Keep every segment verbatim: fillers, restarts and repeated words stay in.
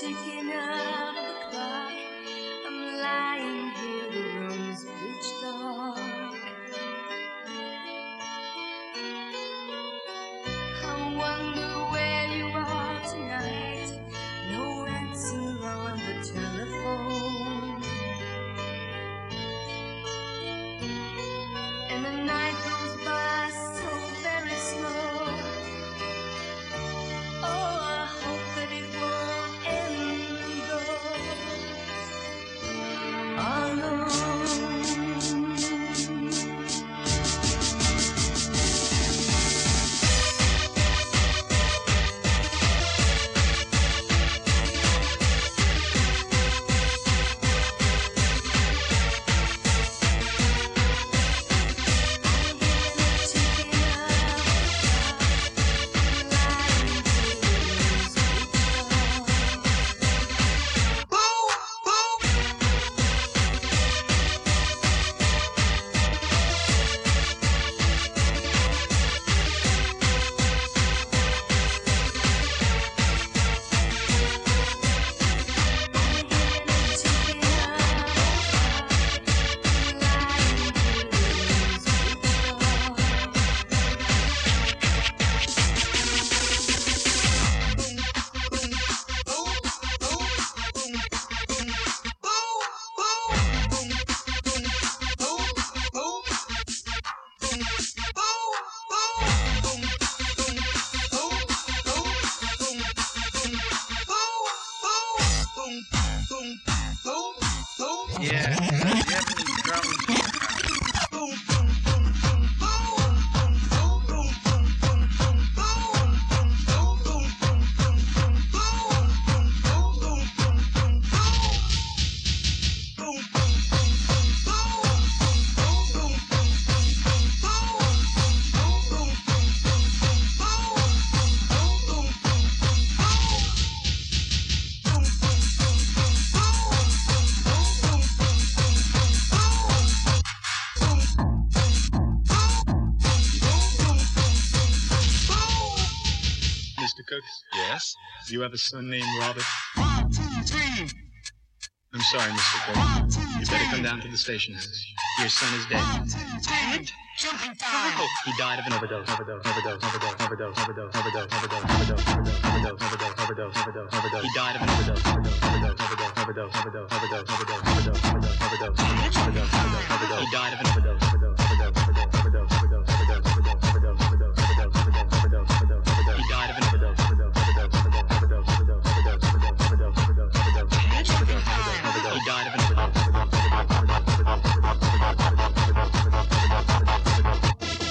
ticking of the clock. I'm lying here, the room's pitch dark. I wonder where you are tonight. No answer on the telephone. And the night goes by so very slow. Oh, I hope that it won't end though. Alone. Yeah, do you have any drums? Mister Cooks? Yes? Do you have a son named Robert? One, two, three. I'm sorry, Mister Cooks. You better come down to the station house. Your son is dead. One, two, three. Jumping time. He died of an overdose, overdose, overdose, overdose, overdose, overdose, overdose, overdose, overdose, overdose, overdose, overdose, overdose, overdose, overdose. He died of an overdose, overdose, overdose, overdose, overdose, overdose, overdose, overdose, overdose, overdose, overdose, overdose, overdose, overdose. He died of an overdose, overdose, overdose, overdose, overdose, overdose, overdose, overdose, overdose, overdose, overdose, overdose, overdose, overdose, overdose. He died of an overdose, overdose, overdose, overdose, overdose, overdose, overdose, overdose, overdose, overdose, overdose, overdose, overdose. He died of an overdose, overdose, overdose, overdose, overdose, overdose, overdose, overdose, overdose, overdose, overdose.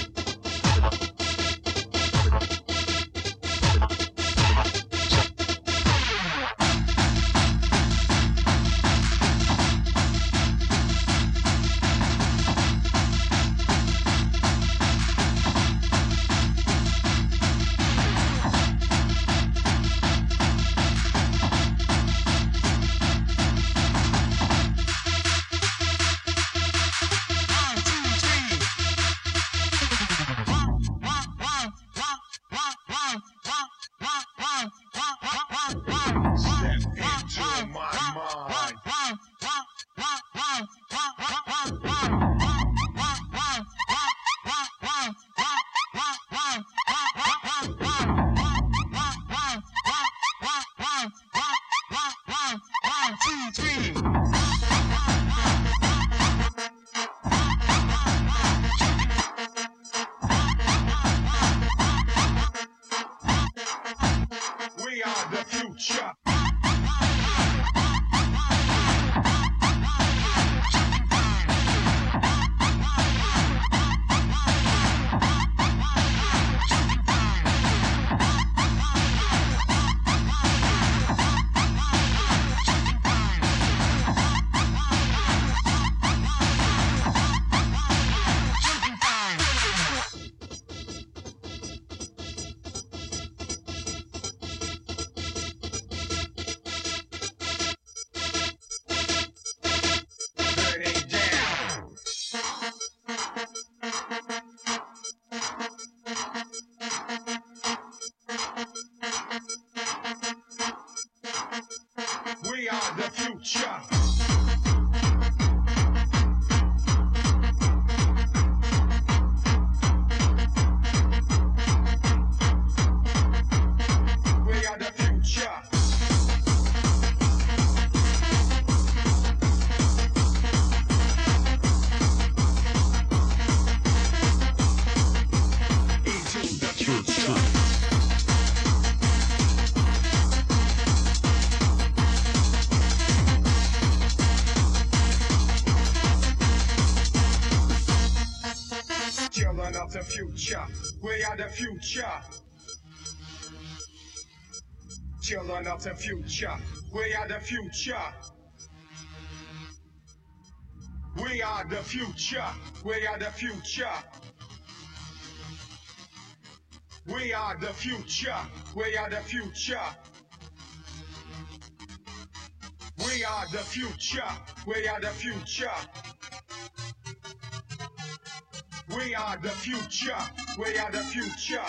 We are the future. future. We are the future. Into the future. Children of the future, we are the future. Children of the future, we are the future. We are the future, we are the future. We are the future, we are the future. We are the future, we are the future. We are the future. We are the future.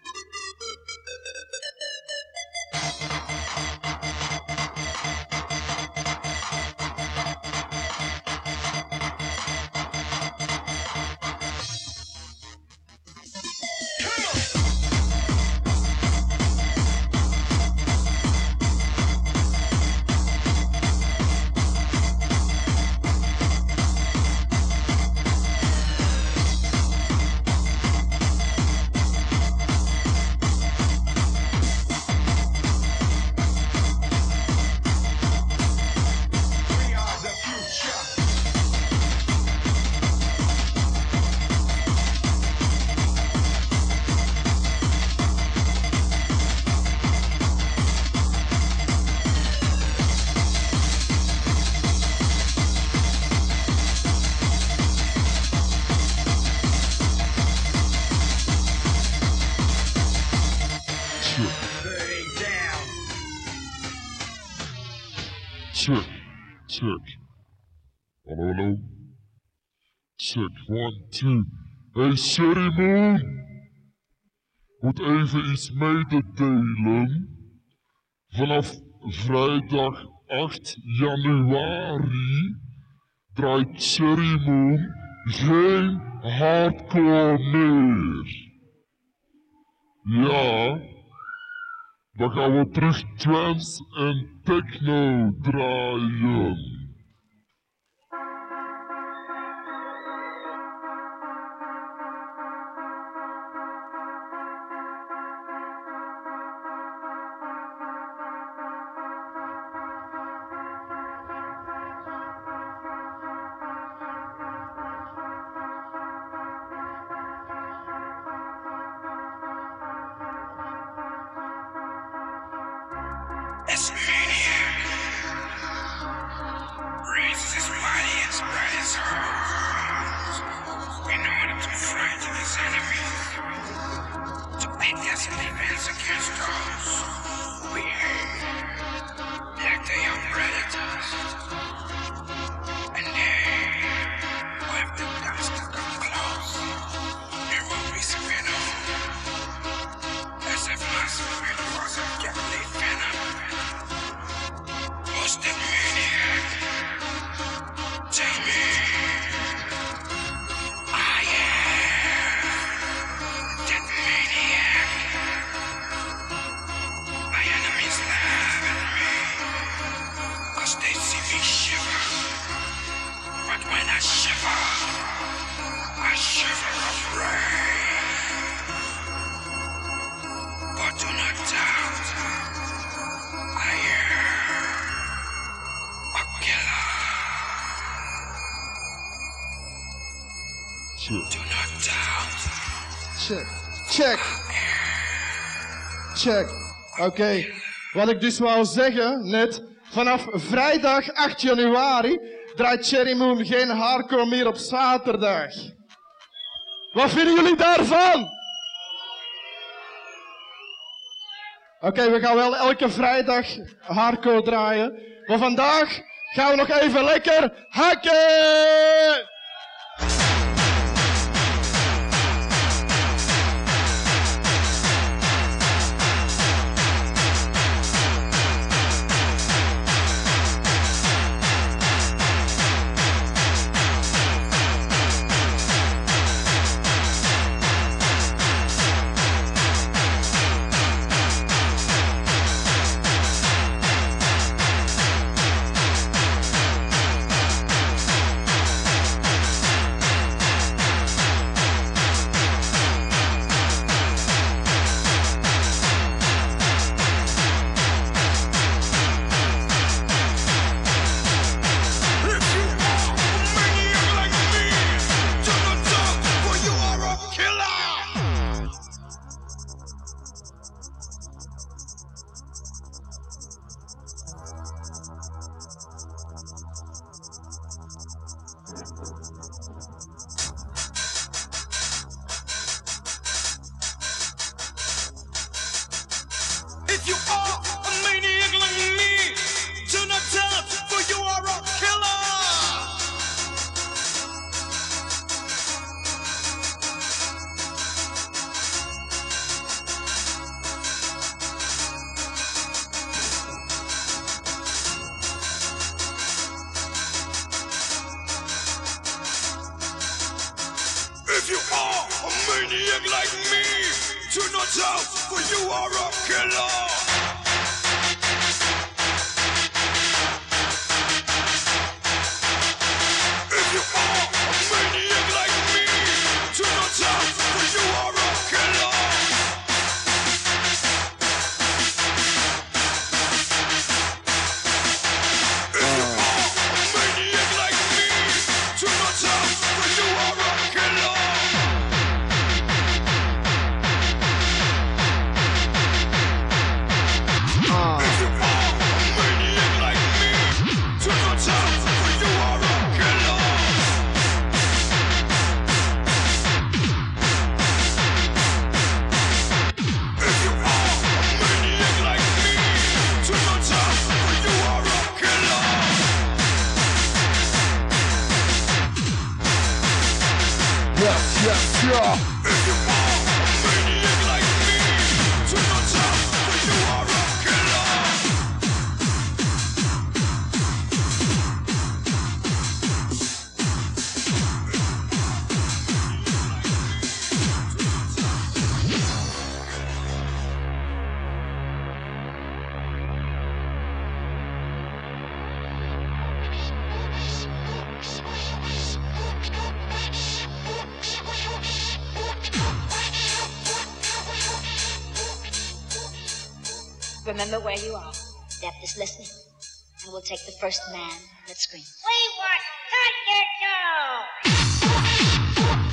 Check, check. Hallo, hallo. Check, one, two. Hey, Sherry Moon. Moet even iets mee te delen. Vanaf vrijdag acht januari draait Sherry Moon geen hardcore meer. Ja, dan gaan we terug trance en techno draaien. It's maniac. Raises his body and spreads his arms in order to frighten his enemies, to pit their defense against those we hate, like the young predators. And they, when the dust comes close, there will be some venom, as if my spirit was a deadly venom. Who's that maniac? Tell me. I am that maniac. My enemies laugh at me, cause they see me shiver. But when I shiver, I shiver of rage. But do not doubt, I am a killer. Check, Do not doubt. Check, check, check. Oké, wat ik dus wou zeggen net, vanaf vrijdag acht januari draait Cherry Moon geen hardcore meer op zaterdag. Wat vinden jullie daarvan? Oké, we gaan wel elke vrijdag hardcore draaien, maar vandaag gaan we nog even lekker hakken! If you are a maniac like me, do not doubt, for you are a killer. If you are a maniac like me, do not doubt, for you are a killer. If you are a maniac like me, do not doubt, for you are a killer. If you are a maniac like me, do not doubt, for you are a killer. If you are a maniac like me, do not doubt, for you are a killer. If you are a maniac like me, do not doubt, for you are a killer. Yes, yes, yeah. If you are a maniac like me, do not doubt, for you are a killer. Remember where you are. Death is listening. And we'll take the first man that screams. We want Thunderstorm!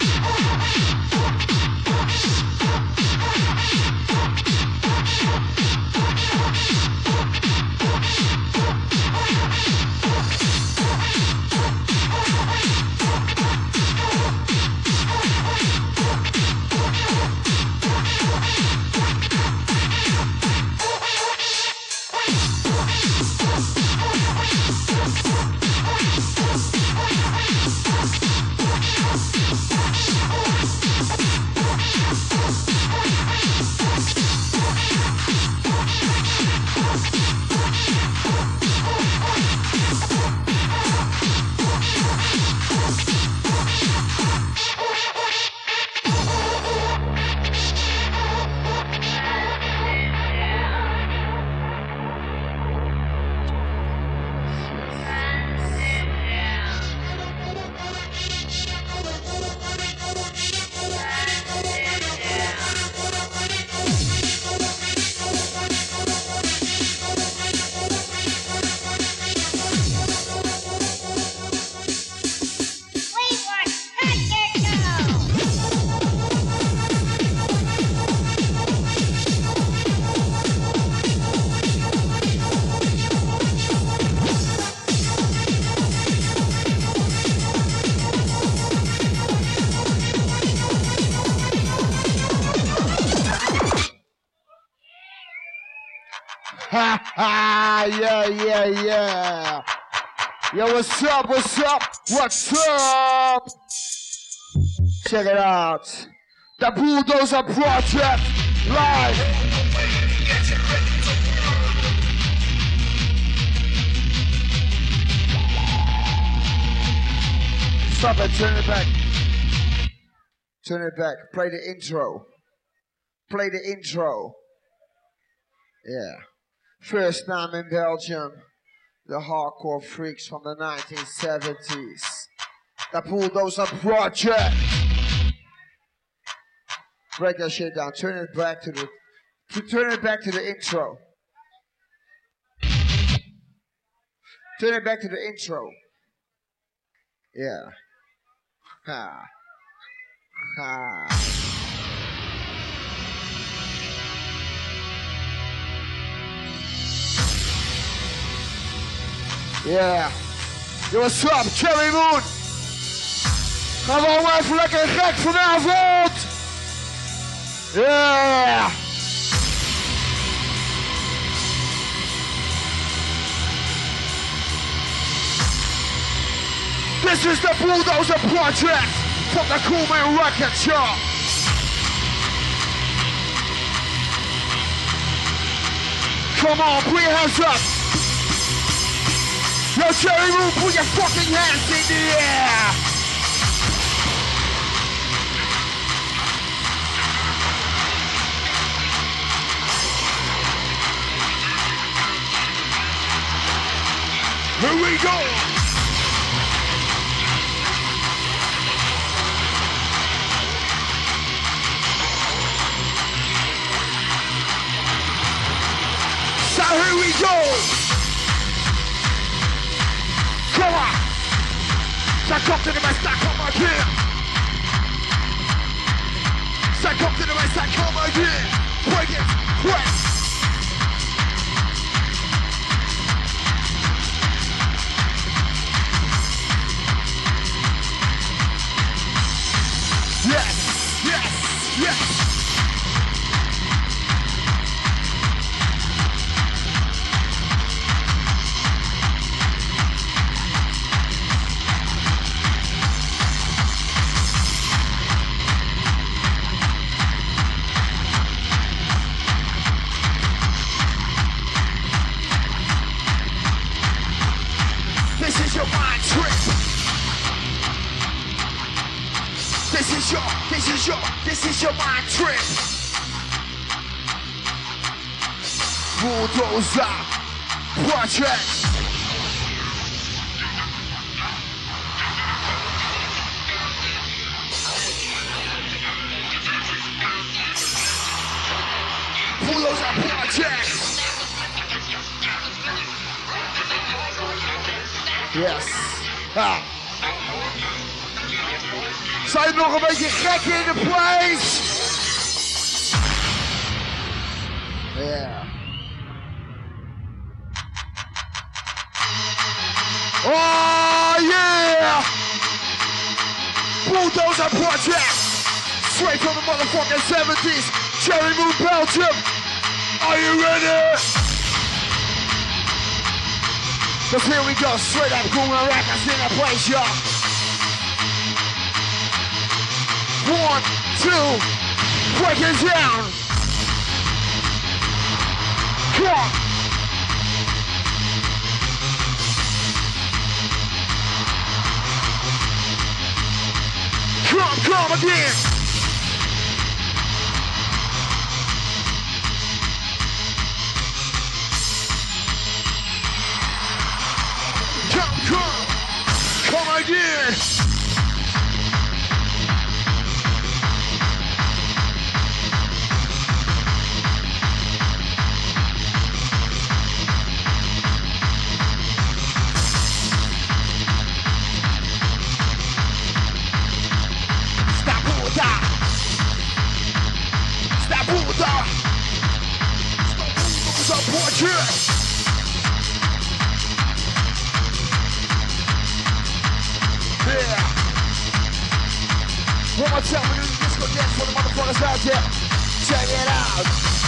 Ha ha, yeah, yeah, yeah. Yo, what's up, what's up, what's up? Check it out. The Bulldozer Project, live. Stop it, turn it back. Turn it back, play the intro. Play the intro. Yeah. First time in Belgium, the hardcore freaks from the nineteen seventies. The Bulldozer Project. Break that shit down. Turn it back to the. To turn it back to the intro. Turn it back to the intro. Yeah. Ha. Ha. Yeah. Yo, what's up, Cherry Moon? Gaan we allemaal even lekker gek vanavond. Yeah. This is the Bulldozer Project from the Cool Man Record Shop. Come on, put your hands up. Yo, Cherry Moon, put your fucking hands in the air. Here we go. So here we go. Come on. Ça come to the rest, ça come again. Ça come to the rest, ça come again. Break it, break. Yes, yes, yes. This is your mind trip. This is your, this is your, this is your mind trip. Bulldozer Project. Bulldozer Project. Yes. Ah. Zijn we nog een beetje gek in de place? Yeah. Oh yeah! Bulldozer Project! Straight from the motherfucking seventies! Cherry Moon, Belgium! Are you ready? Cause here we go, straight up Cool Man Records in the place, y'all! One, two, break it down. Come on. Come, come again. Come, come, come again. One more time, we're doing disco dance for the motherfuckers out there. Check it out.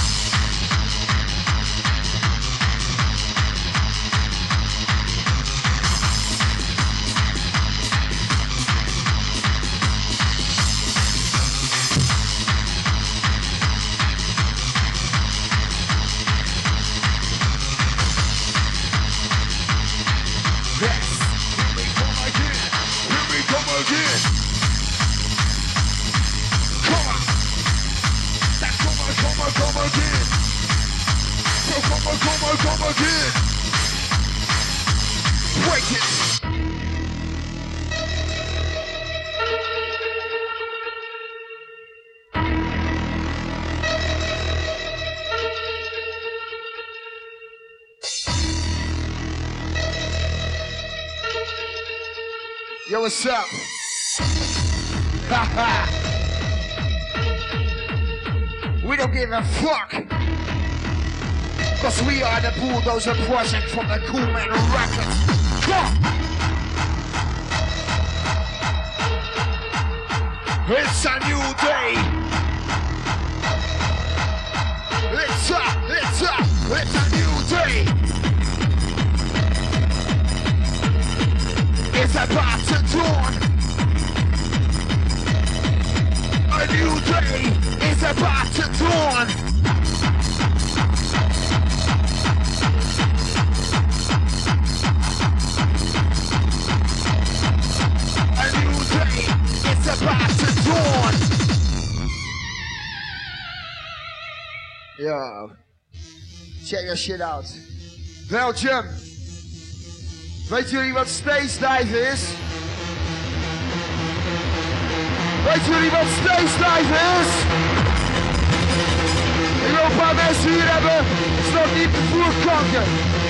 Yes, here we come again. Here we come again. Come on, come on, come on, come again. So come on, come on, come again. Break it. Yo, what's up? Ha ha. We don't give a fuck. Cause we are the Bulldozer Project from the Cool Man Records. Come on. It's a new day. It's a, it's a, it's a new day. It's about to dawn. A new day is about to dawn. A new day is about to dawn. Yo, check that shit out. Belgium. Weet jullie wat stage dive is? Weet jullie wat stage dive is? Ik wil een paar mensen hier hebben, zodat niet de voerkanker.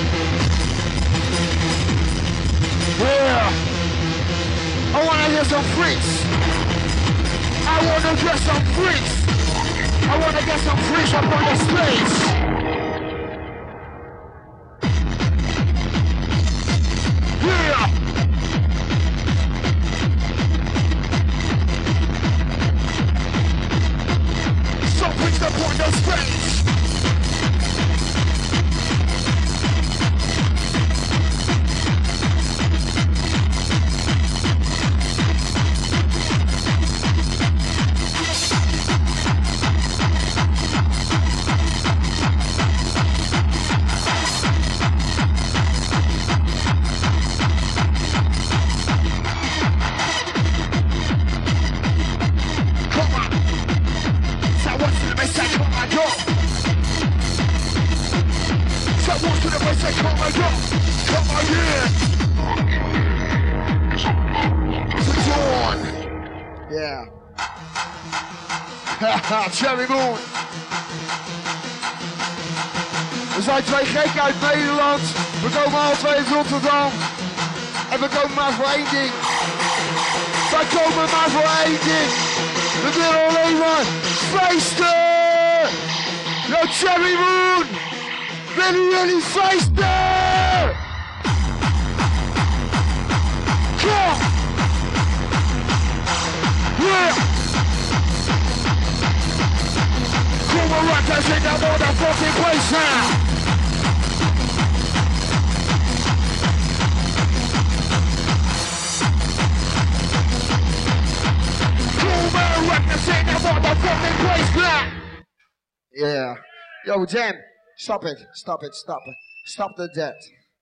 Yeah. I wanna hear some freaks. I wanna get some freaks. I wanna get some freaks up on the stage. Yeah. Some freaks up on the stage. Yeah. Haha, Cherry Moon. We zijn twee gekken uit Nederland. We komen alle twee uit Rotterdam. En we komen maar voor één ding. Wij komen maar voor één ding. We willen alleen maar feesten. Yo, Cherry Moon. Willen jullie feesten? Kom. Yeah. Come on, rock us in that motherfucking place now. Come on, rock us in that motherfucking place now. Yeah. Yo, Jam, stop it, stop it, stop it. Stop the dead.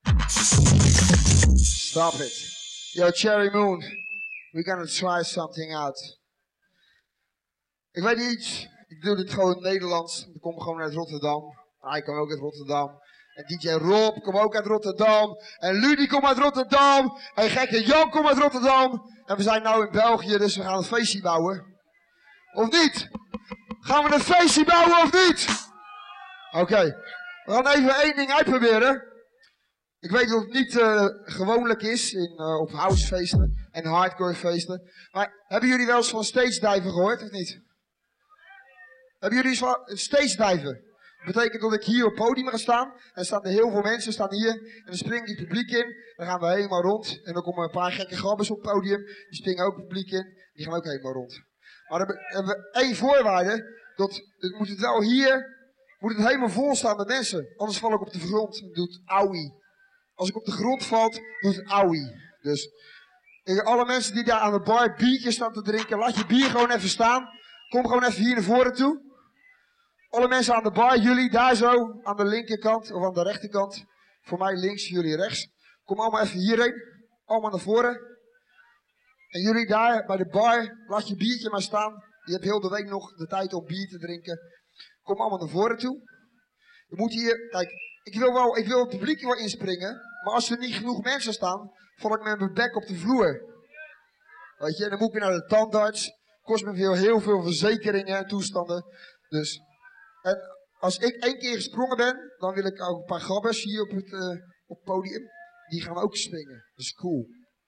Stop it. Yo, Cherry Moon. We're gonna try something out. Ik weet niet, ik doe dit gewoon in Nederlands. Ik kom gewoon uit Rotterdam. Hij komt ook uit Rotterdam. En D J Rob komt ook uit Rotterdam. En Ludi komt uit Rotterdam. En gekke Jan komt uit Rotterdam. En we zijn nu in België, dus we gaan een feestje bouwen. Of niet? Gaan we een feestje bouwen of niet? Oké, okay. We gaan even één ding uitproberen. Ik weet dat het niet uh, gewoonlijk is in, uh, op housefeesten en hardcore feesten. Maar hebben jullie wel eens van stage diven gehoord of niet? Hebben jullie eens van stage diven? Dat betekent dat ik hier op het podium ga staan. En er staan er heel veel mensen staan hier. En dan springt het publiek in. Dan gaan we helemaal rond. En dan komen een paar gekke grabbers op het podium. Die springen ook het publiek in. Die gaan ook helemaal rond. Maar dan hebben we één voorwaarde. Dat het moet het wel hier, moet het helemaal vol staan met mensen. Anders val ik op de grond en doet auwie. Als ik op de grond val, doet het auwie. Dus alle mensen die daar aan de bar biertjes staan te drinken, laat je bier gewoon even staan. Kom gewoon even hier naar voren toe. Alle mensen aan de bar, jullie daar zo, aan de linkerkant of aan de rechterkant. Voor mij links, jullie rechts. Kom allemaal even hierheen. Allemaal naar voren. En jullie daar bij de bar, laat je biertje maar staan. Je hebt heel de week nog de tijd om bier te drinken. Kom allemaal naar voren toe. Je moet hier, kijk, ik wil wel, ik wil het publiek wel inspringen. Maar als er niet genoeg mensen staan, val ik met mijn bek op de vloer. Weet je, dan moet ik weer naar de tandarts. Kost me veel, heel veel verzekeringen en toestanden. Dus, en als ik één keer gesprongen ben, dan wil ik ook een paar grabbers hier op het, uh, op het podium. Die gaan ook springen. Dat is cool.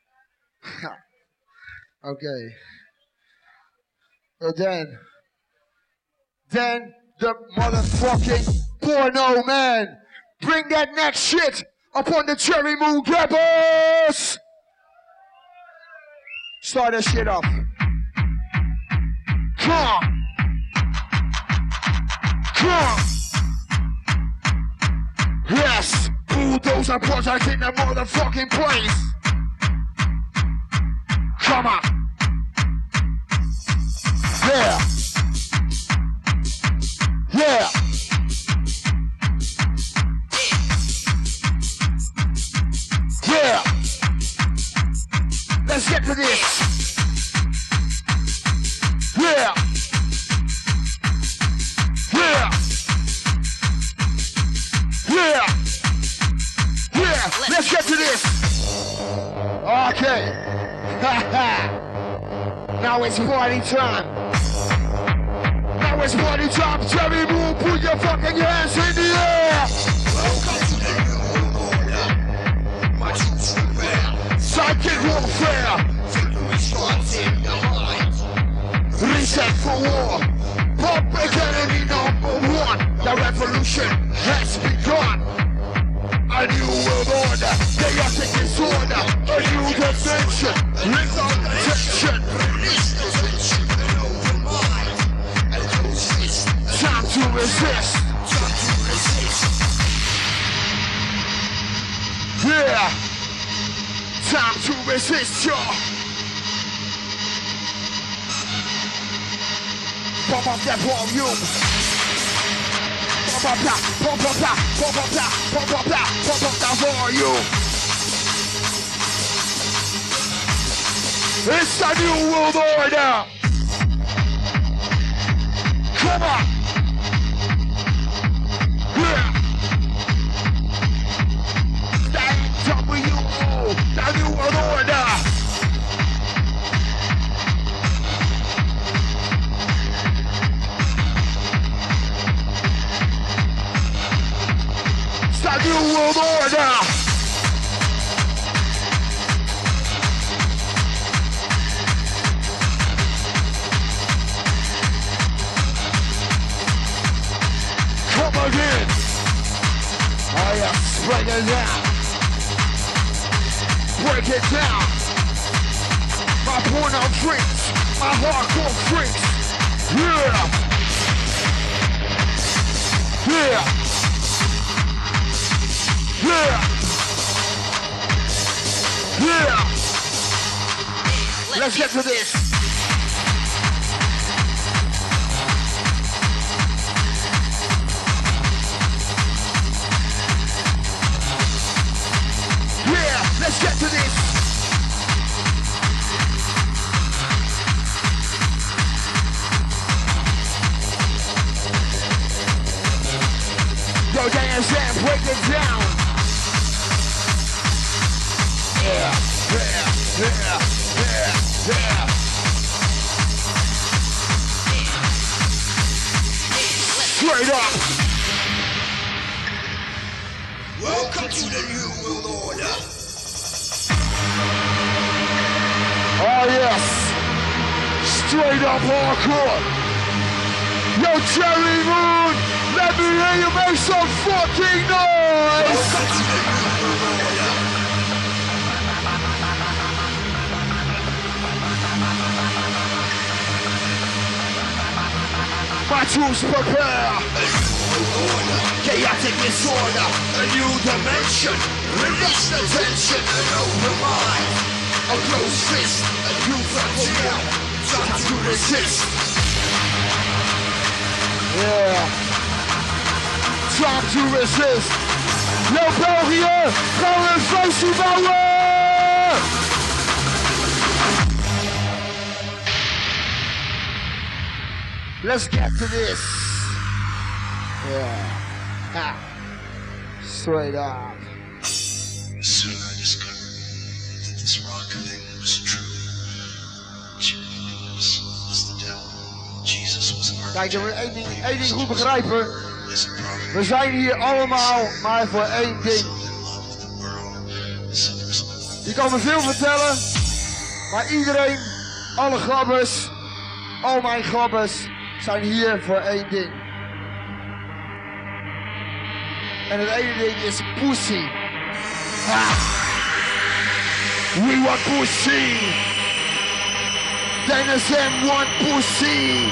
Oké. Okay. Uh, then, then the motherfucking porno man. Bring that next shit upon the Cherry Moon Grabbers. Start that shit up. Come. Come. Yes. Bulldozer project in the motherfucking place. Come on. Yeah. Yeah. Yeah. Let's get to this. Yeah. Yeah. Yeah. Yeah. Let's get to this. Okay. Now it's party time. Now it's party time. Jerry Moon, put your fucking hands in the air. Welcome to the new order. My troops prepare. Psychic warfare. Victory starts in the mind. Reset for war. Public enemy number one. The revolution has begun. A new world order. Chaotic disorder. A new dimension. Lift on the tension. Release the tension. An open mind. And close fist. Time to resist. Time to resist. Yeah. Time to resist, y'all. Pump up that volume. Pump up that, pump up that, pump up that, pump up that, pump up that volume. It's a new world order. Come on. Yeah. That W O, the new world order. The new world order. Come again. Oh yeah, break it down. Break it down. My porno freaks, my hardcore freaks. Yeah. Yeah. Yeah! Yeah! Let's get to this! Yeah! Let's get to this! Go dance and break it down! Yeah, yeah, yeah, yeah, yeah. Straight up. Welcome to the new world order. Oh yes. Straight up hardcore. Yo, Jerry Moon, let me hear you make some fucking noise. Welcome to the new world order. My troops prepare. A new order, chaotic disorder, a new dimension. Release the tension, an open mind. A close fist, a new frontier. Time to resist. Yeah. Time to resist. Yo, België, gaan we een feestje bouwen! Let's get to this. Yeah. Ha. Straight up. Soon I discovered that this rock thing was true. Jesus was the devil. Jesus was an Kijk, je moet architect. één ding, één ding goed begrijpen. We zijn hier allemaal maar voor één ding. Je kan me veel vertellen, maar iedereen, alle grabbers, al mijn grabbers, zijn hier voor één ding. En het ene ding is pussy. Ha. We want pussy. Dennis M one pussy.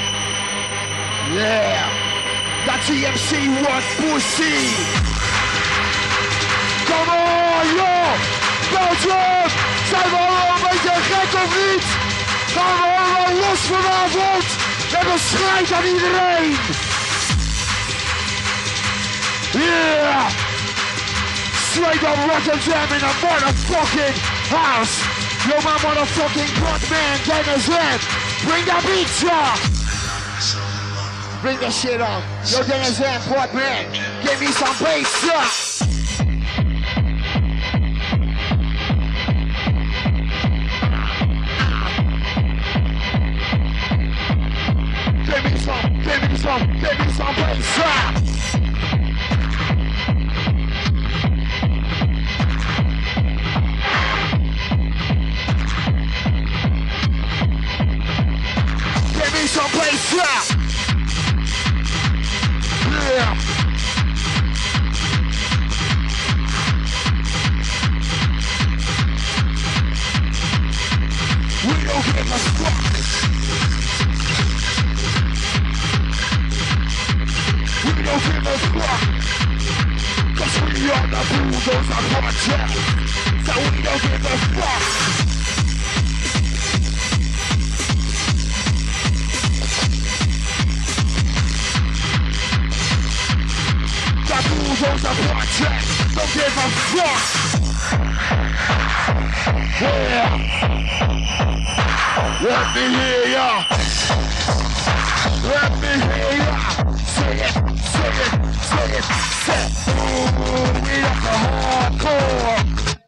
Yeah. Dat T M C one pussy. Come on, joh. Belgium. Zijn we allemaal een beetje gek of niet? Gaan we allemaal los vanavond. En we schrijven aan iedereen. Yeah. Straight up Rotterdam in a motherfucking house. Yo, my motherfucking Godman, Dennis M. Bring that beat up. Bring that shit on. Yo, Dennis M, Godman. Give me some bass up. Give me some, give me some, give me some bass up. Some place, yeah. Yeah. We don't give a fuck. We don't give a fuck. Cause we are the bulldozer project. So we don't give a fuck. Bulldozer project, don't give a fuck. Yeah. Let me hear ya. Let me hear ya. Say it, say it, say it, say it. Ooh, we love the hardcore.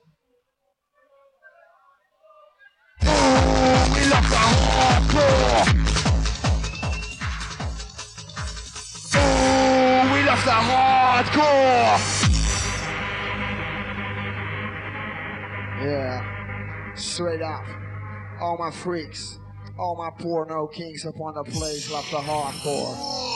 Ooh, we love the hardcore. Ooh, we love the hardcore. Yeah, straight up. All my freaks, all my porno kings upon the place love the hardcore.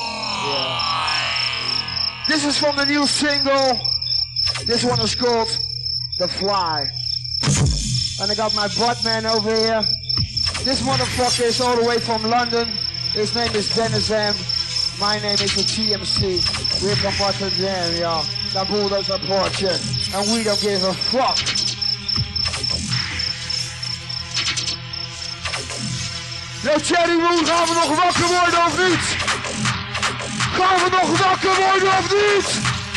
Yeah. This is from the new single. This one is called The Fly. And I got my butt man over here. This motherfucker is all the way from London. His name is Dennis M. My name is the T M C. We're from Rotterdam, y'all. The Bulldozer Project. And we don't give a fuck. Yo, Cherry Moon, gaan we nog wakker worden of niet? Gaan we nog wakker worden of niet?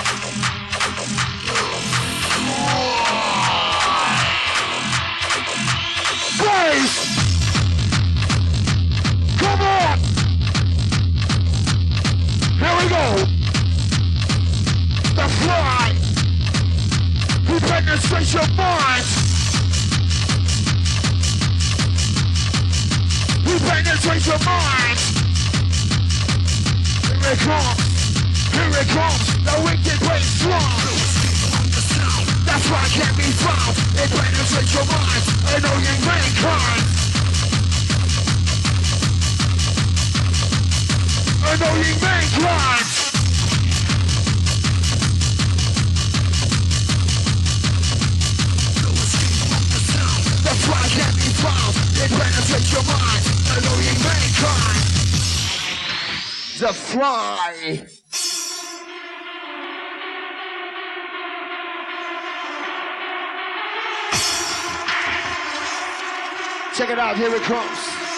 Boys! Come on! Here we go! The Fly! Who penetrates your mind? Who penetrates your mind? Here it comes, here it comes, the wicked brain strong. That's why I can't be found. It penetrates your mind, annoying mankind. Annoying mankind. That's why I can't be found. It penetrates your mind, annoying mankind. The Fly. Check it out, here it comes.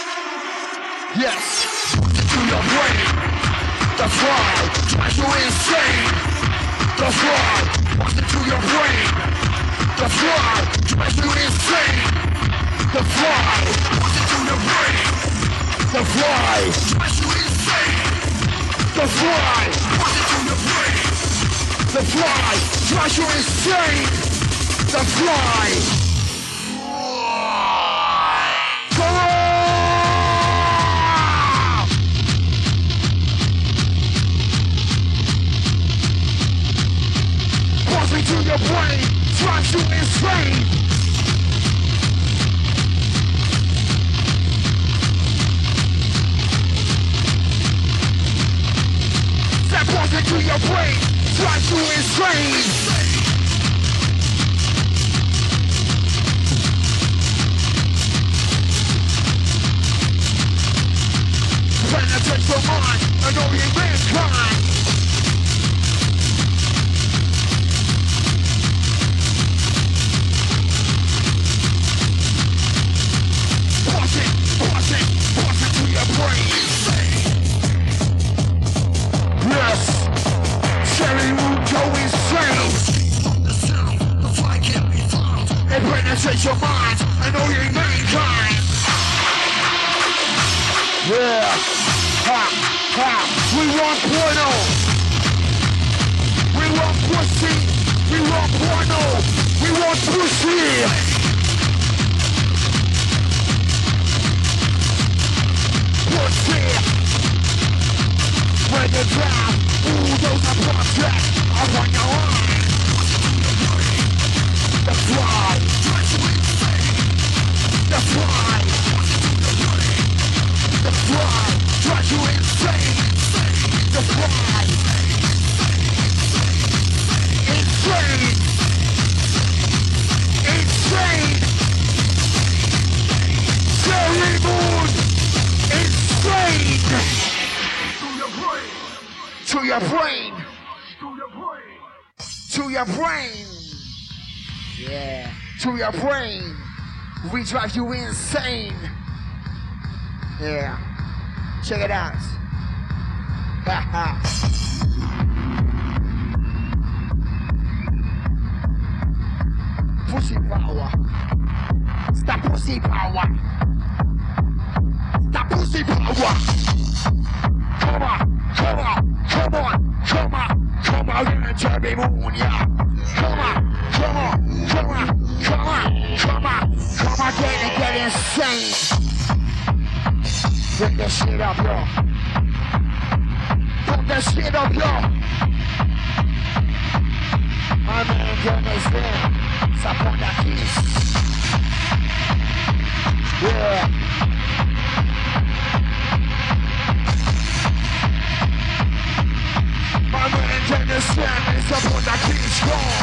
Yes. To your brain. The Fly drives you insane. The Fly wants it to your brain. The Fly drives you insane. The Fly wants it to your brain. The Fly drives you insane. The Fly wants it to your brain. The Fly drives you insane. The Fly. To your brain, drives you insane. That poison to your brain, drives you insane. you mankind. Push it, push it, push it to your brain. Yes, Cherry Moon go insane. From the sound, the fly can't be found. It penetrates your mind, and all your mankind. Yeah, ha, ha, we want porno. We want pussy, we want porno. We want pussy. Pussy. When you drive, ooh, those are projects. I want your line. That's why. That's why. That's why. Drive you insane. That's why. Insane. Insane. Cherry Moon. Insane. To your brain. To your brain. Yeah. To your brain. We drive you insane. Yeah. Check it out. Ha ha. Pussy power. Stop pussy power. Stop pussy power. Come on, come on, come on, come on, come on, Cherry Moon, yeah. Come on, come on, come on, come on, come on, come on, get it, get insane. Put that shit up, yo. Put that shit up, yo. My man, you understand? Stop on that kiss. Yeah. My man, you understand? Stop on that kiss, strong.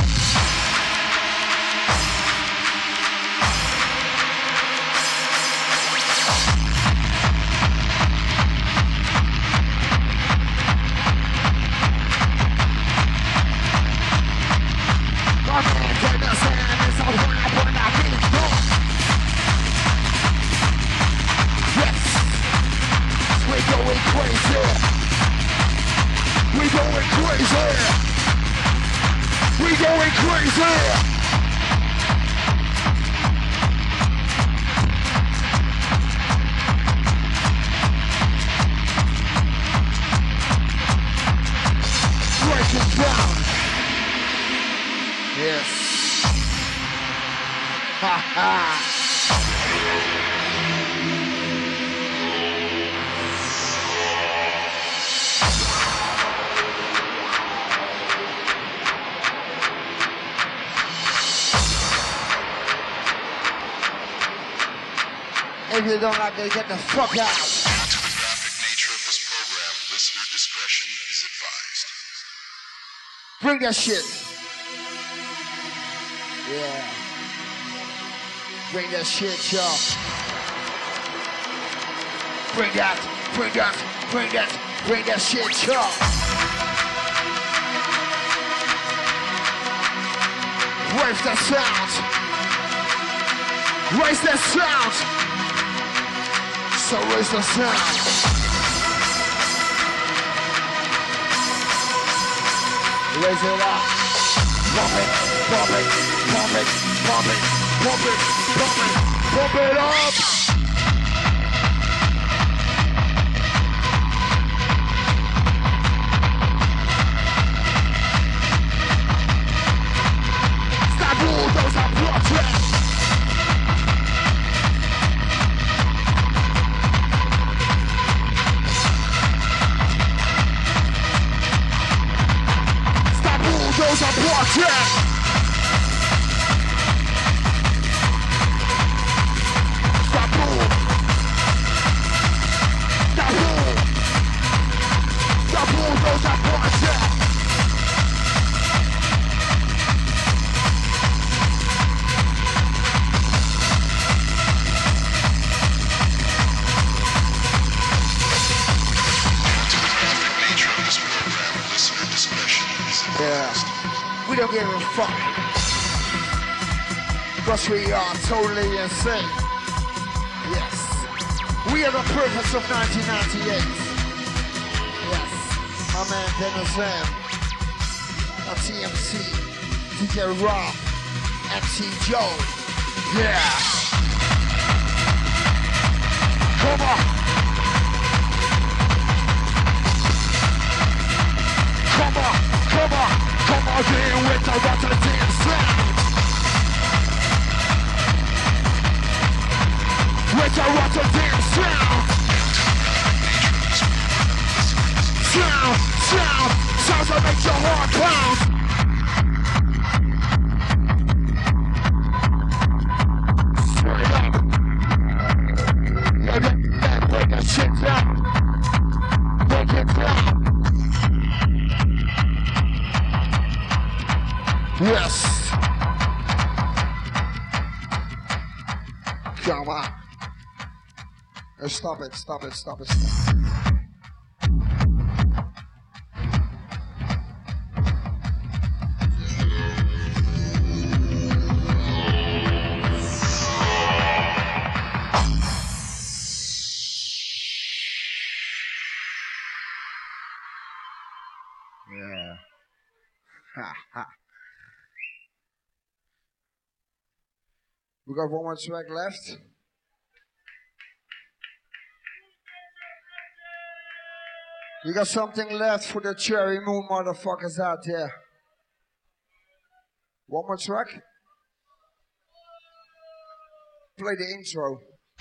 If you don't like it, get the fuck out. Due to the graphic nature of this program, listener discretion is advised. Bring that shit. Yeah. Bring that shit, y'all. Bring that, bring that, bring that, bring that shit, y'all. Raise that sound. Raise that sound. So raise the sound. Raise it up. Pump it, pump it, pump it, pump it, pump it, pump it, pump it up. Stop all those projects. Those are projects. Stop We don't give a fuck. Because we are totally insane. Yes. We are the purpose of nineteen ninety-eight. Yes. My man Dennis M. T M C. D J Rob. M C Joe. Yeah. Come on. Come on. Come on. Come on in with the Rotterdam sound. With the Rotterdam sound. Sound, sound, sounds that make your heart pound. Straight up. Break that, break that shit down. Break it down. Yes. Come on. Oh, stop it, stop it, stop it, stop it. Yeah. Ha ha. We got one more track left. We got something left for the Cherry Moon motherfuckers out there. One more track. Play the intro.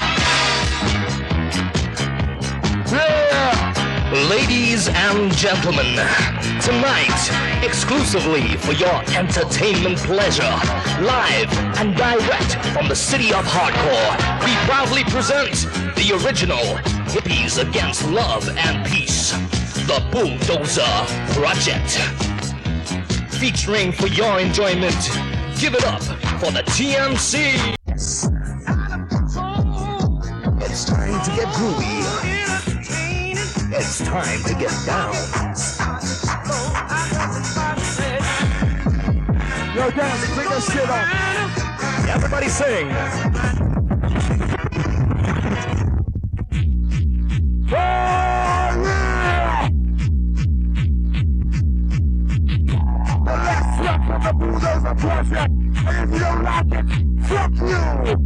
Yeah! Ladies and gentlemen, tonight, exclusively for your entertainment pleasure, live and direct from the city of hardcore, we proudly present the original Hippies Against Love and Peace, the Bulldozer Project. Featuring for your enjoyment, give it up for the T M C. It's time to get groovy. It's time to get down. Yo, dance, bring that shit on. Everybody sing. Oh, yeah! The last track from the Bulldozer Project. And if you don't like it, fuck you!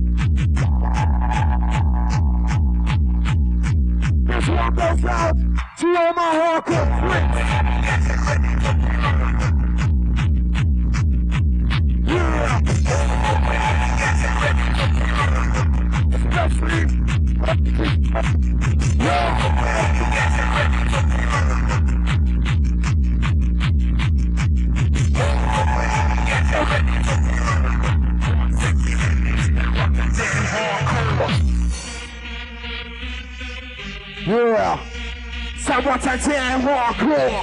This one goes out to all my hardcore freaks. Yeah. Especially. Yeah. Yeah, so what's a damn hardcore?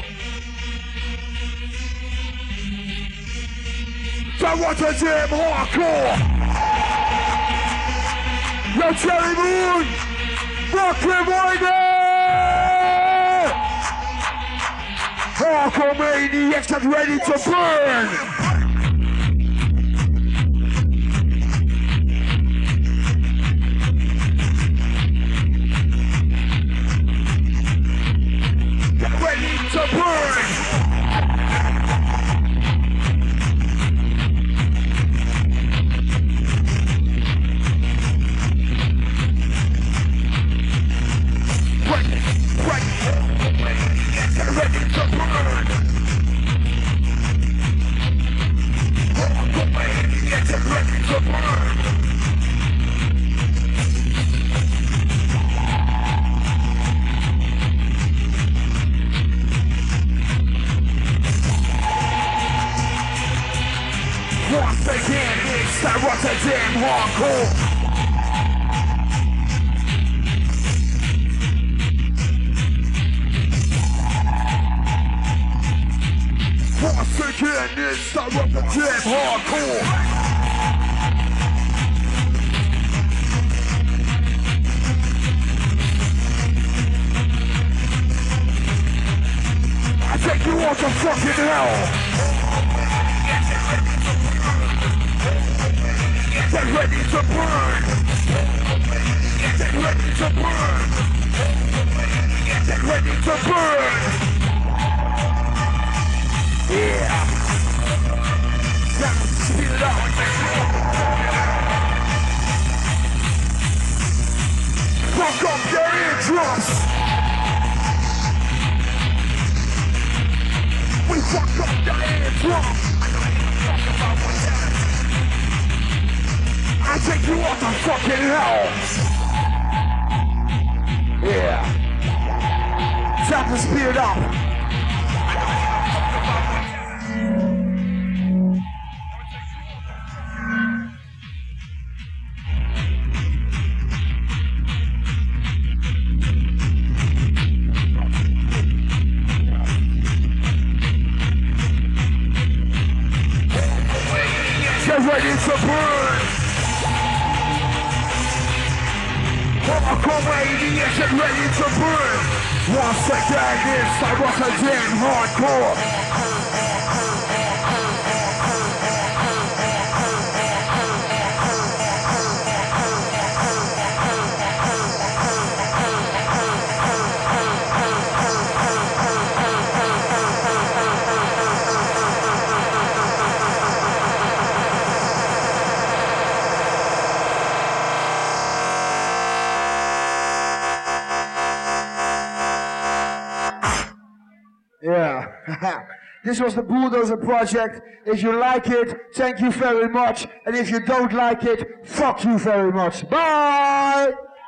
So what's a damn hardcore? Yo, Cherry Moon, Brooklyn Warrior! Hardcore maniacs are ready to burn! Ready to burn! Ready, ready, ready to burn! Get ready to burn! Once again, it's that Rotterdam hardcore. Once again, it's that Rotterdam hardcore. I take you all to fucking hell. ready to burn. Get ready to burn. Get ready to burn. Yeah. Time to speed it up. Fuck up your eardrums. We fuck up your eardrums. I take you off the fucking hell. Yeah. Time to speed it up. Get ready to burn. Hardcore radiation, get ready to burn. Once again, inside once again, hardcore. Yeah, this was the Bulldozer Project. If you like it, thank you very much. And if you don't like it, fuck you very much. Bye!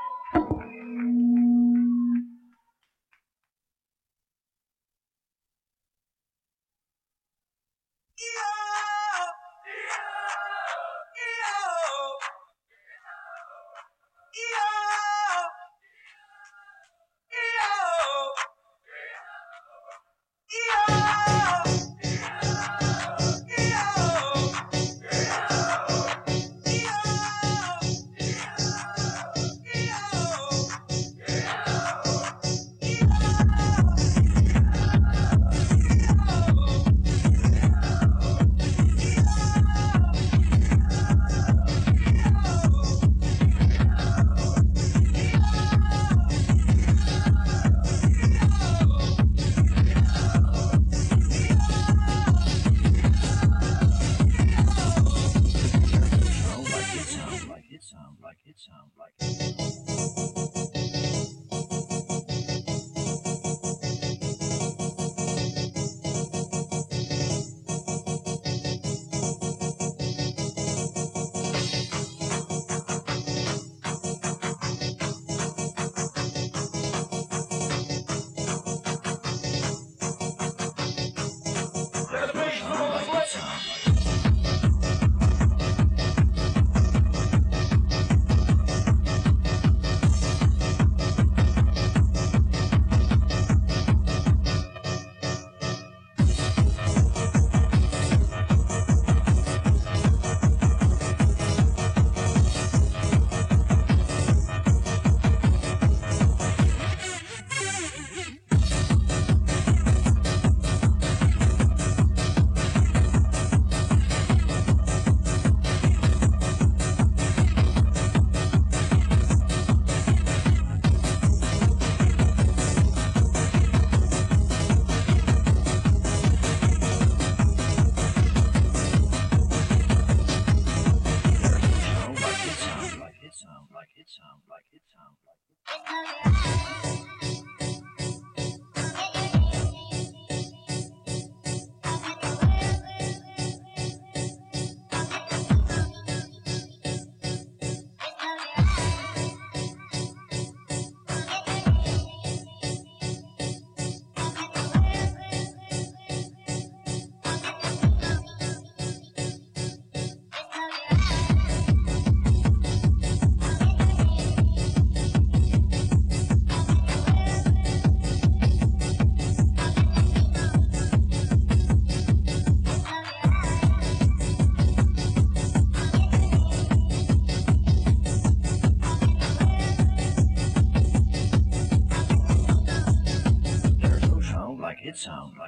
It sounds like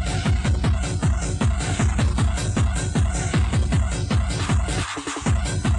it.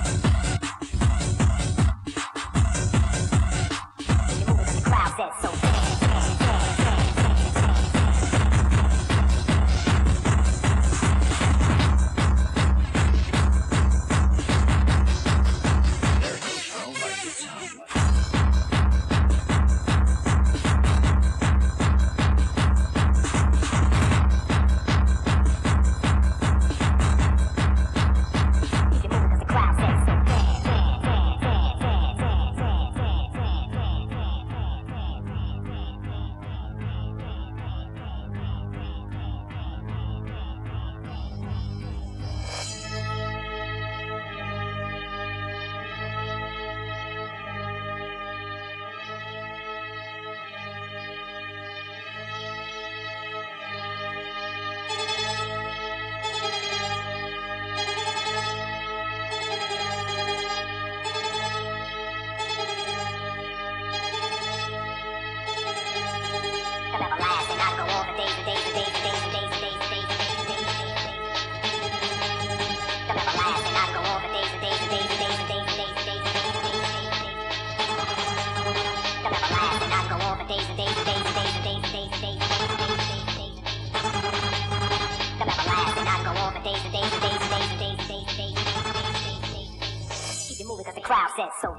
says so.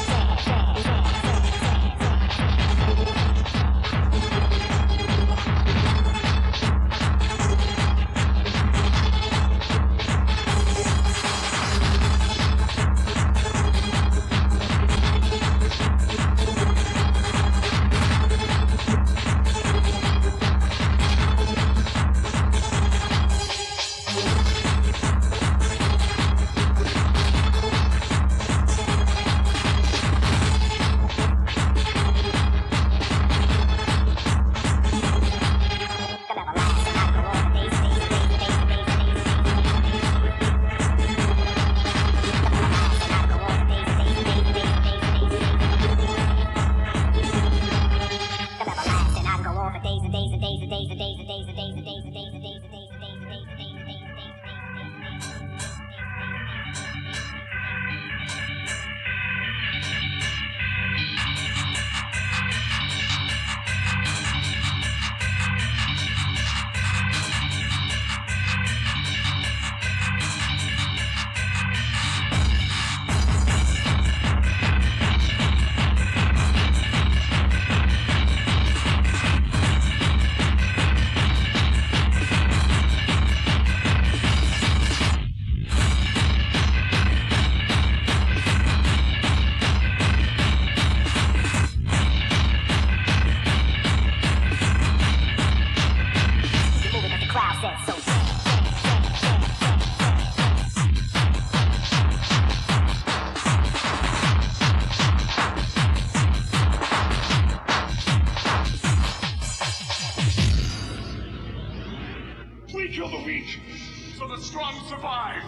We kill the weak, so the strong survive.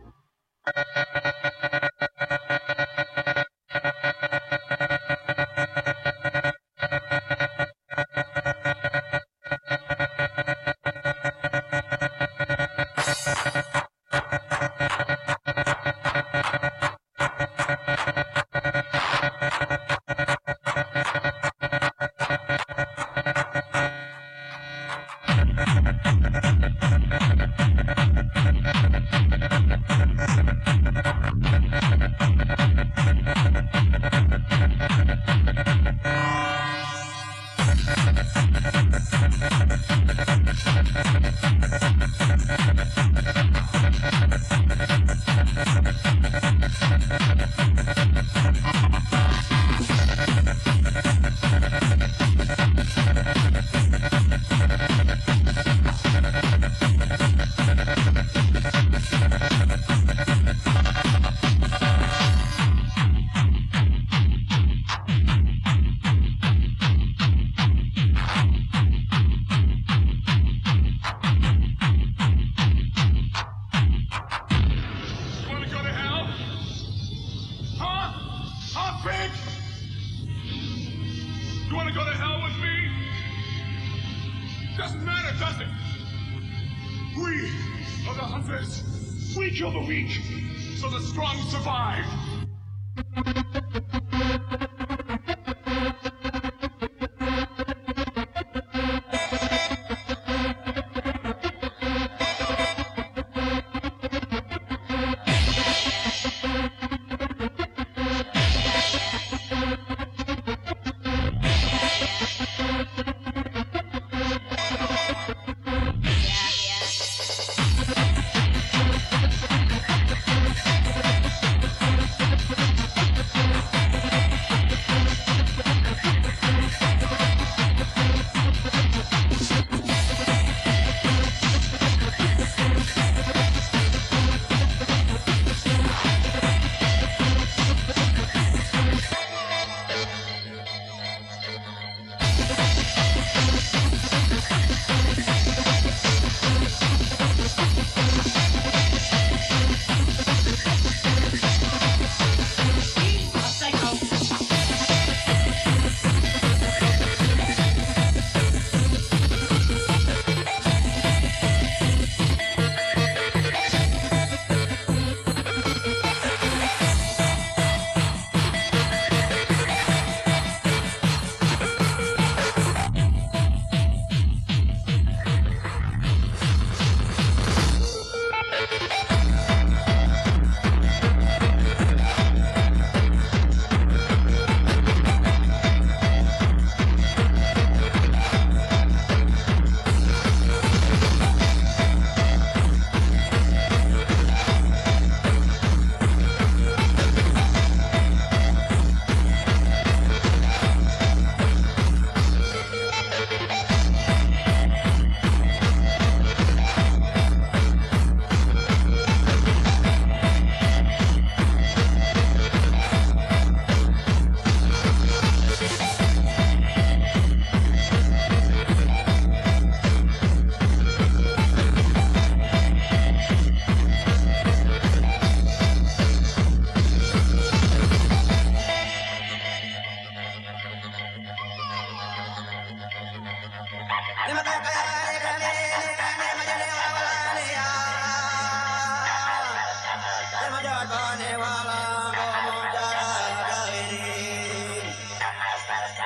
You want to go to hell with me? Doesn't matter, does it? We are the hunters. We kill the weak, so the strong survive.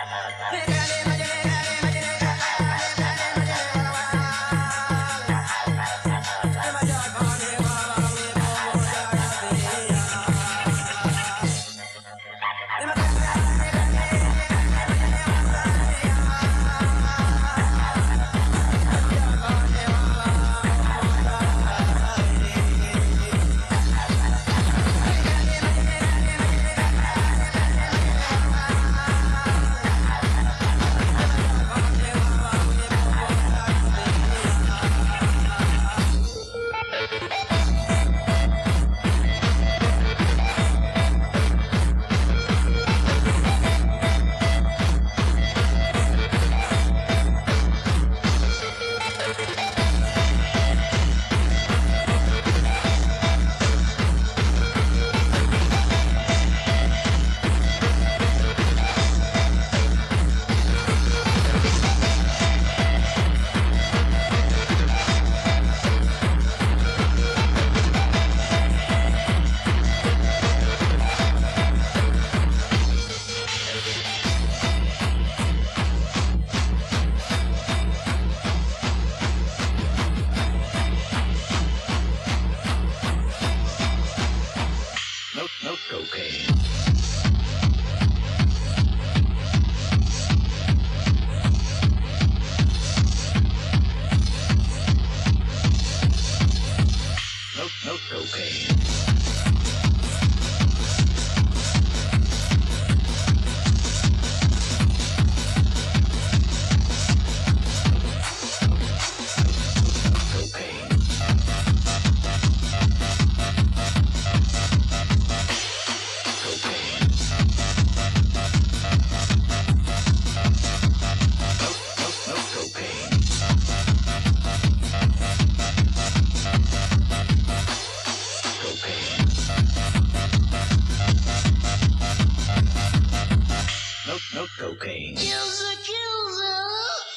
cocaine. Kills her, kills her.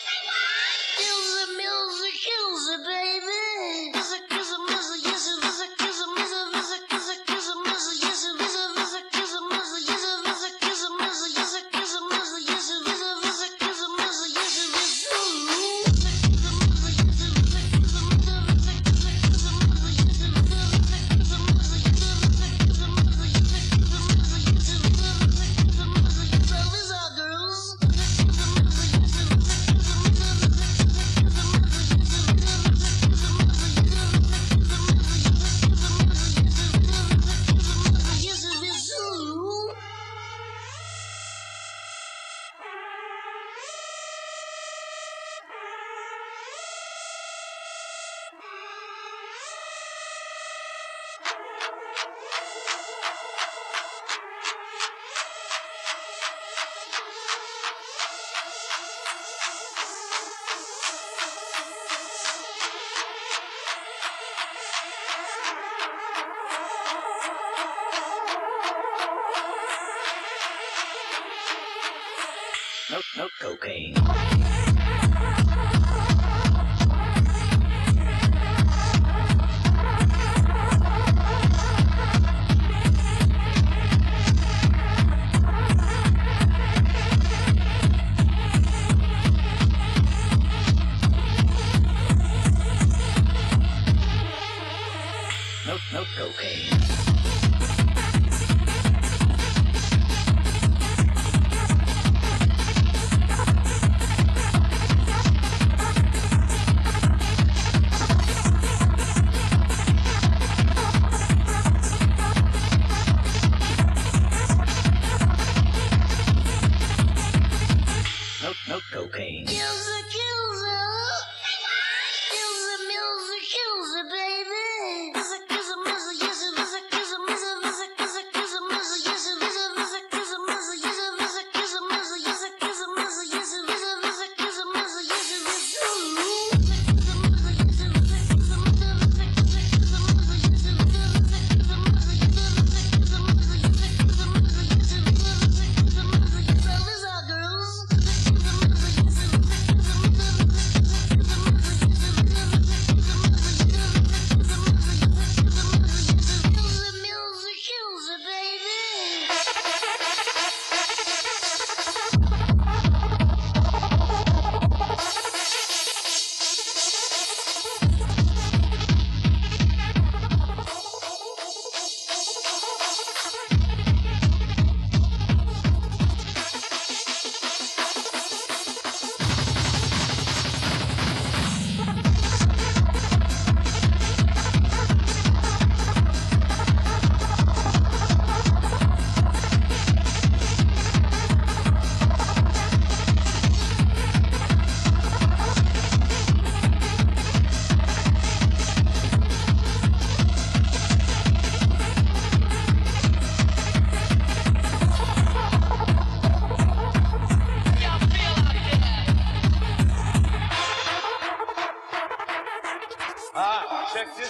Kills her, mills her, kills her, baby. Kiss her, kiss her, miss her, yes, her, kiss her, kiss her, miss her, kiss her, kiss her, kiss her, miss her, yes, her, kiss her, kiss her, kiss her, miss her, yes, her, kiss her, kiss her, miss her, yes, her, kiss her, miss her, yes, her, kiss her, kiss her, kiss her, miss her, yes, her, kiss No, no cocaine. No, no cocaine.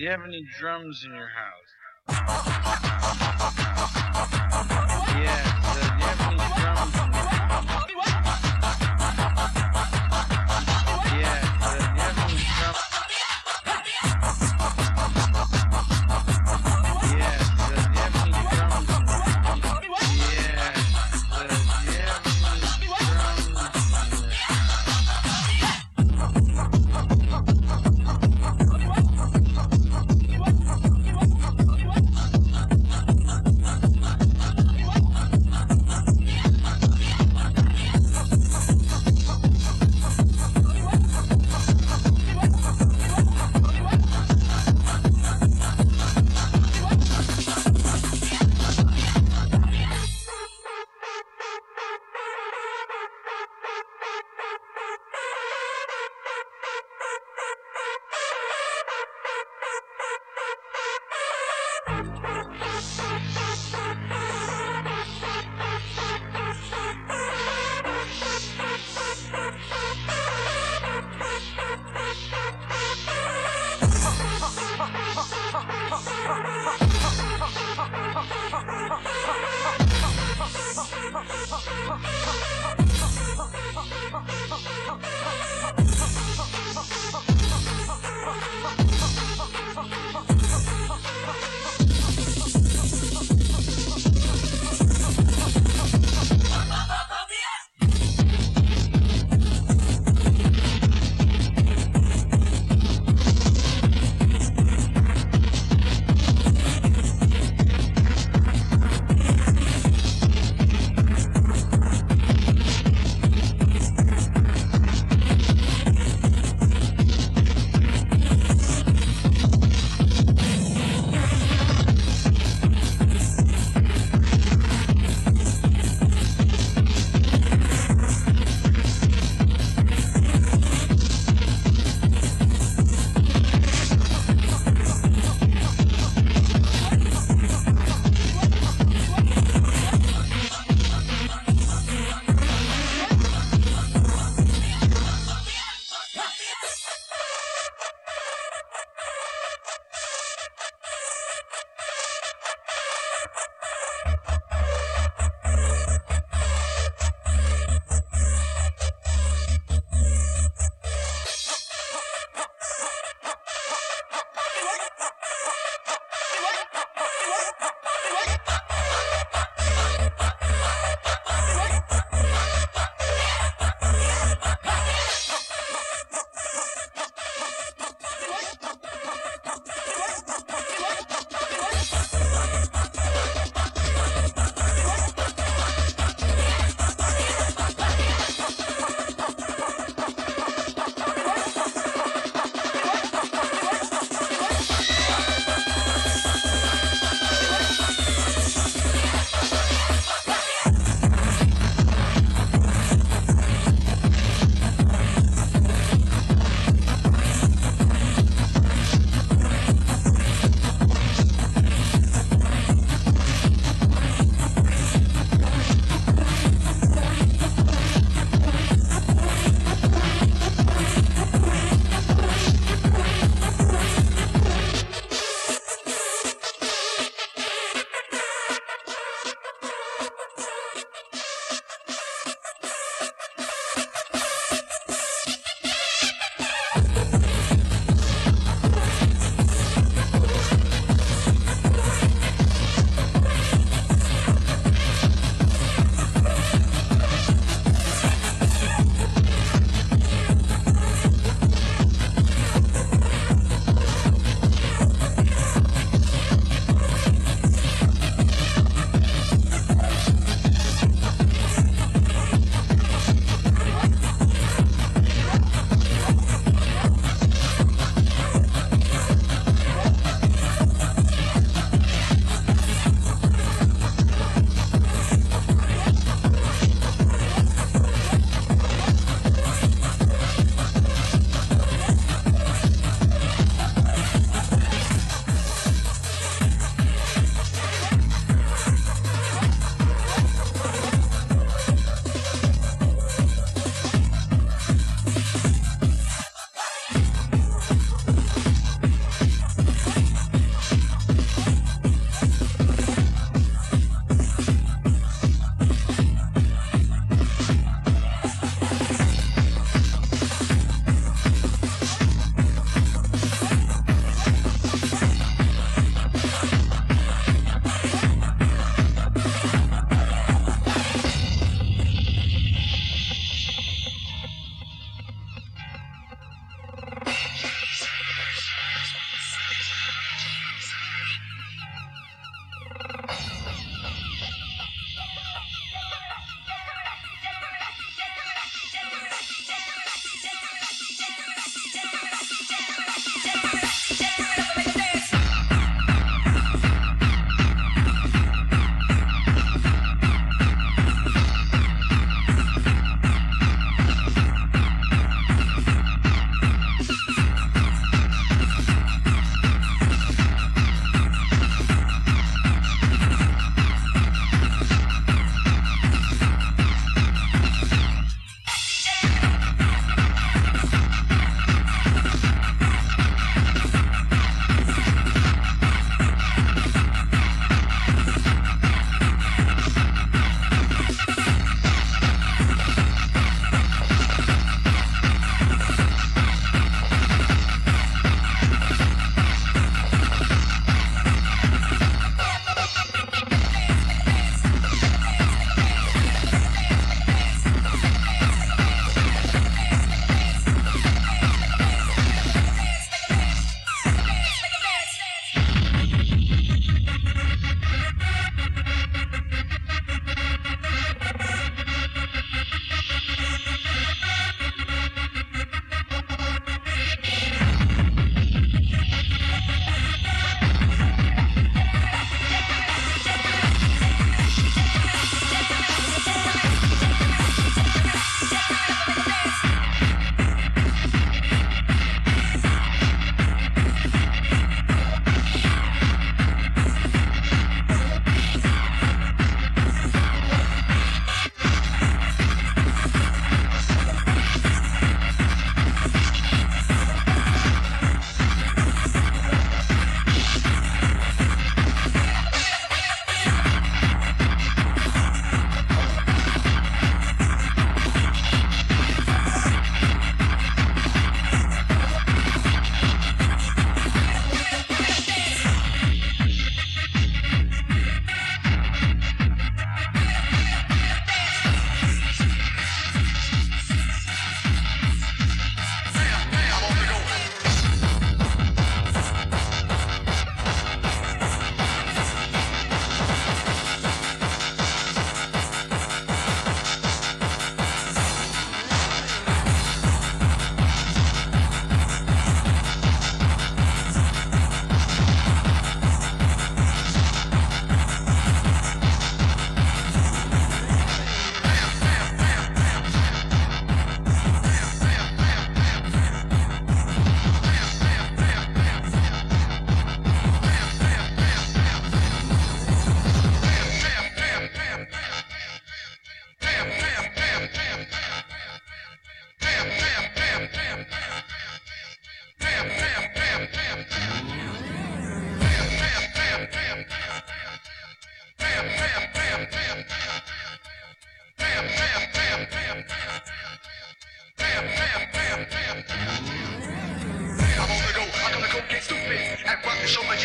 do you have any drums in your house? Yeah, uh, do you have any drums in your house? Yeah, uh, do you have any drums? Yeah, uh, do you have any drums in your house? Yeah, uh, do you have any drums in your house?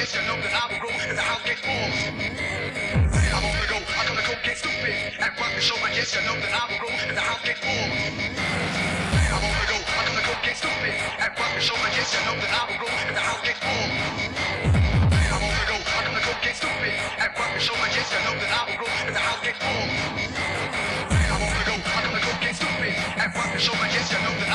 yes, you know that I will grow if the house gets full. I'm on the go, I come to go get stupid and rock the show, and yes, you know that I will grow if the house gets full. I'm on the go, I come to go get stupid and rock the show, and yes, you know that I will grow if the house gets full. I'm on the go, I come to go get stupid and rock the show, and yes, you know that I will grow if the house gets full. I'm on the go, I come to go get stupid and rock the show, and yes, you know that